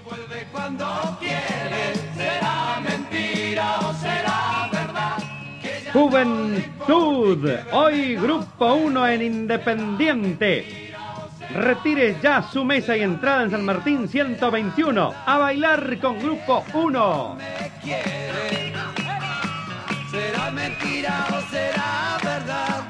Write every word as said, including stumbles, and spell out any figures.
Vuelve cuando quiere, será mentira o será verdad. Juventud, hoy Grupo uno en Independiente. Retire ya su mesa y entrada en San Martín ciento veintiuno. A bailar con Grupo uno. Me quiere, será mentira o será verdad.